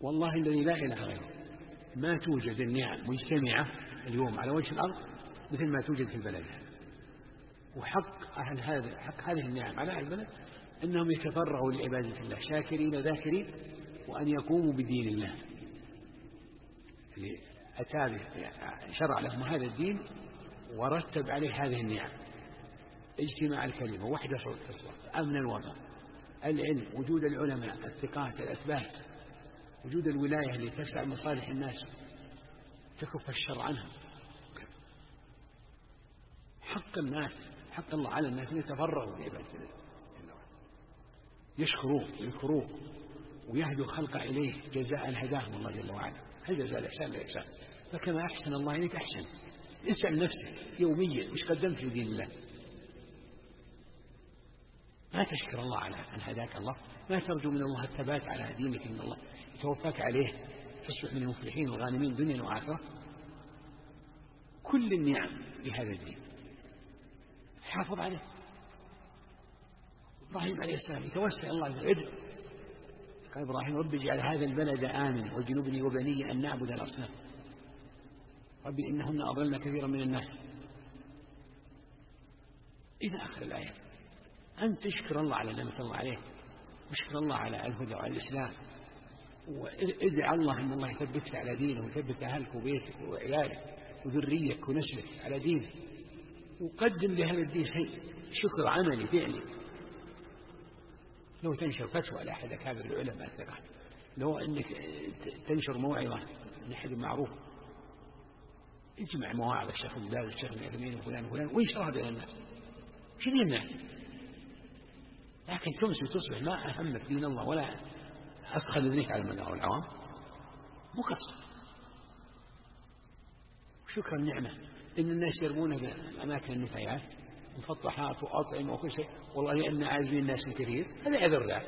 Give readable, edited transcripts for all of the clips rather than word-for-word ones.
والله الذي لا إله غيره ما توجد النعم مجتمعة اليوم على وجه الأرض مثل ما توجد في البلد. وحق هذه النعم على أهل البلد أنهم يتفرغوا لعبادة الله شاكرين ذاكرين، وأن يقوموا بدين الله اللي أتى شرع لهم هذا الدين ورتب عليه هذه النعم: اجتماع الكلمة، وحدة الصف، أمن الوطن، العلم، وجود العلماء، الثقات، الأثبات، وجود الولاية اللي تسعى مصالح الناس تكف الشر عنهم. حق الناس، حق الله على الناس أن يتفرغوا لعبادة الله، يشكروه ويهدوا خلق إليه جزاء هداهم الله جل وعلا. هل جزاء الإحسان بالإحسان؟ فكما أحسن الله إليك أحسن. اسأل نفسك يوميا وش قدمت في دين الله. ما تشكر الله على أن هداك الله، ما ترجو من الله الثبات على دينك إن الله يتوفاك عليه تصبح من المفلحين الغانمين دنيا وآخرة. كل النعم بهذا الدين حافظ عليه. إبراهيم عليه السلام يتوسل الله يدعو، قال إبراهيم: رب اجعل هذا البلد آمن واجنبني وبني أن نعبد الأصنام رب إنهن أضلن كثيرا من الناس إلى آخر الآية. أن تشكر الله على نعمة الله عليك، واشكر الله على الهدى وعلى الإسلام، وادعى الله أن الله يثبتك على دينه ويثبت أهلك وبيتك وعيالك وذريتك ونسلك على دينه، وقدم لهذا الدين شيء شكر عملي فعلي. لو تنشر فتوى على أحد أكابر العلماء الثقات، لو أنك تنشر موعظة من أحد معروف، اجمع مواعظ الشيخ الباز والشيخ العثيمين وفلان وفلان وانشرها بين الناس، شو يمنع؟ لكن تمسي تصبح ما أهمك دين الله ولا أسخن ذنك على المدار والعوام، مقصر. شكرا النعمة إن الناس يرمون بأماكن النفايات مفطحات وأطعم وكل شيء، والله إن عازمين الناس الكثير، هذا عذر ذا.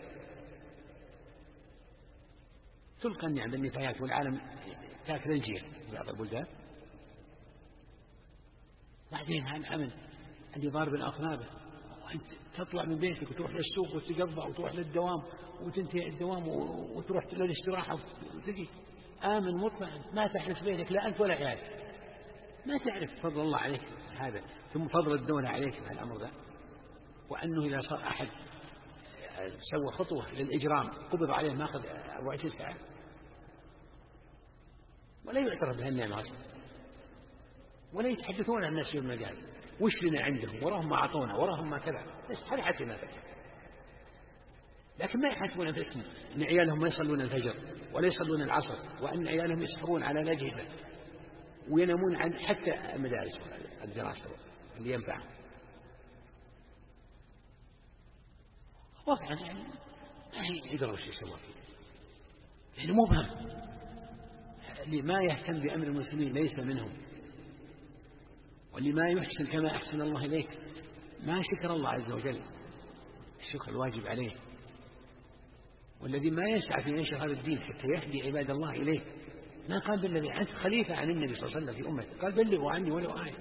تلقى النعم بالنفايات والعالم تاكل الجير في بعض البلدان. بعدين هذا الأمن اللي ضارب الأطنابة، وأنت تطلع من بيتك وتروح للسوق وتقضى وتروح للدوام وتنتهي الدوام وتروح للاستراحة وتجي آمن مطمئن، ما تحرس بيتك لا أنت ولا عيالك. ما تعرف فضل الله عليك هذا، ثم فضل الدولة عليك في الأمر ذا، وأنه إذا صار أحد سوى خطوة للإجرام قبض عليه ما أخذ 24 ساعة، ولا يعترف بها النعمة أصلا، ولا يتحدثون عن الناس في المجال وش لنا عندهم، وراهم ما أعطونا، وراهم ما كذا، بس هذه حسناتك. لكن ما يحسبون أنفسهم أن عيالهم ما يصلون الفجر ولا يصلون العصر، وأن عيالهم يسحرون على الأجهزة وينامون عن حتى المدارس الدراسة اللي ينفعهم. وضعا يعني ما يقدر وش يسوى فيه، يعني مبهم. اللي ما يهتم بأمر المسلمين ليس منهم، واللي ما يحسن كما أحسن الله إليك ما شكر الله عز وجل الشكر الواجب عليه. والذي ما يسعى في نشر هذا الدين حتى يهدي عباد الله إليه ما قال بالذي أنت خليفة عن النبي صلى الله عليه وسلم في أمته، قال بلغوا عني ولو آية.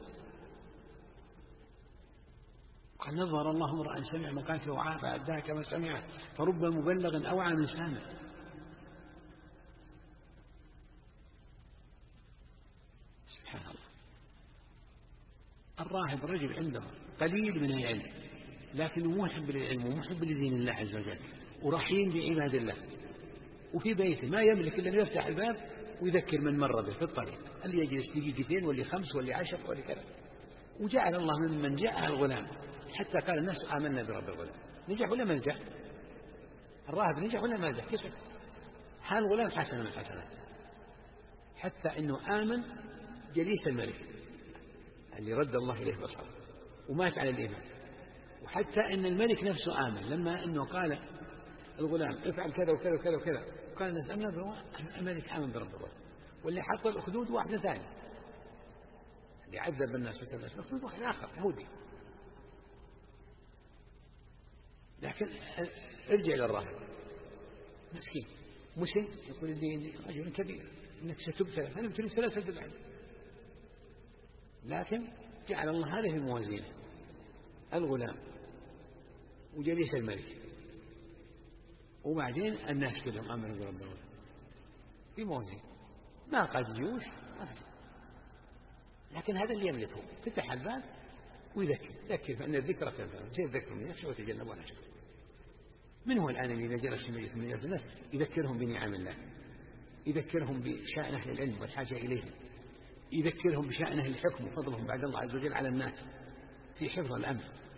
قال نظر الله امرأ سمع مقالته وعاء فأداها كما سمعه، فرب مبلغ أوعى من سامع. سبحان الله. الراهب رجل عنده قليل من العلم لكنه محب للعلم ومحب لدين الله عز وجل ورحيم بعباد الله، وفي بيته ما يملك إلا أن يفتح الباب ويذكر من مر به في الطريق، اللي يجلس دقيقتين واللي 5 واللي 10 واللي كذا. وجعل الله ممن جاء الغلام حتى قال الناس آمنا برب الغلام. نجح ولا ما نجح؟ الراهب نجح ولا ما نجح؟ كسب. حال الغلام حسنة من الحسنات، حتى أنه آمن جليس الملك اللي رد الله إليه بصره ومات على الإيمان. وحتى أن الملك نفسه آمن لما أنه قال الغلام افعل كذا وكذا وكذا وكذا، قال الناس آمنا برب الملك آمن برب الغلام. واللي حط الأخدود واحدة ثانية، اللي عذب الناس وكذا الأخدود واحد آخر يهودي. لكن ارجع للراهب مسكين مسن يقول لي رجل كبير إنك ستبتلى، فأنا ابتلي 3 بعد. لكن جعل الله هذا في موازينه، الغلام وجليس الملك. وبعدين الناس كلهم آمنوا بربهم في موزين ما قاد جيوش لكن هذا اللي يملكه فتح الباب ويذكر فإن الذكرى تنفع زي الذكر من يخشى ويتجنبها الأشقى. من هو الآن اللي إذا جلس في مجلس من الناس يذكرهم بنعم الله، يذكرهم بشأن أهل العلم والحاجة إليه، يذكرهم بشأن أهل الحكم وفضلهم بعد الله عز وجل على الناس في حفظ الأمن.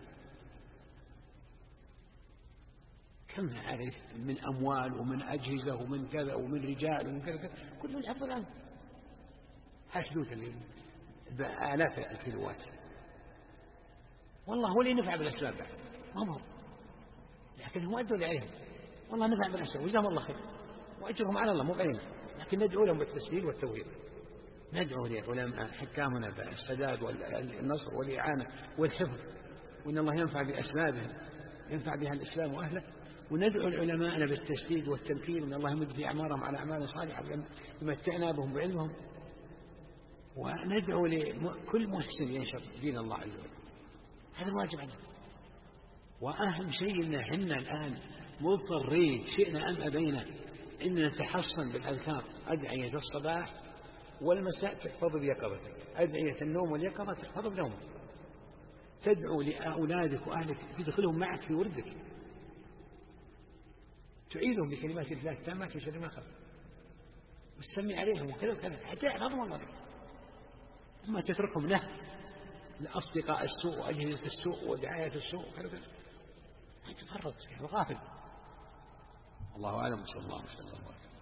كم عليه من أموال ومن أجهزة ومن كذا ومن رجال ومن كذا كله لحفظ الأمن. حشدوث اللي بآلاف الكيلوات، والله هو اللي نفع بالأسباب بعد ما هو، لكن هو أدوا عليهم والله نفع بالأسباب وجزاهم الله خير وأجرهم على الله مو بعيننا، لكن ندعو لهم بالتسديد والتوفيق، ندعو لعلماء حكامنا بالسداد والنصر والإعانة والحفظ، وإن الله ينفع بأسبابهم ينفع بها الإسلام وأهله، وندعو العلماء بالتسديد والتمكين وإن الله يمد في أعمارهم على أعمال صالحة يمتعنا بهم وعلمهم، وندعو لكل محسن ينشر دين الله عز وجل. هذا الواجب علينا. وأهم شيء إن إحنا الآن مضطرين شئنا أم أبينا إن نتحصن بالأذكار، أدعية الصباح والمساء تحفظ بيقظتك، أدعية النوم واليقظة تحفظ بنومك، تدعو لأولادك وأهلك تدخلهم معك في وردك، تعيذهم بكلمات الله التامات من شر ما خلق، وتسمي عليهم وكذا وكذا حتى يحفظهم الله، أما تتركهم لأصدقاء السوء وأجهزة السوء ودعاية السوء وكذا تفرط غافل. الله أعلم. صلى الله عليه وسلم.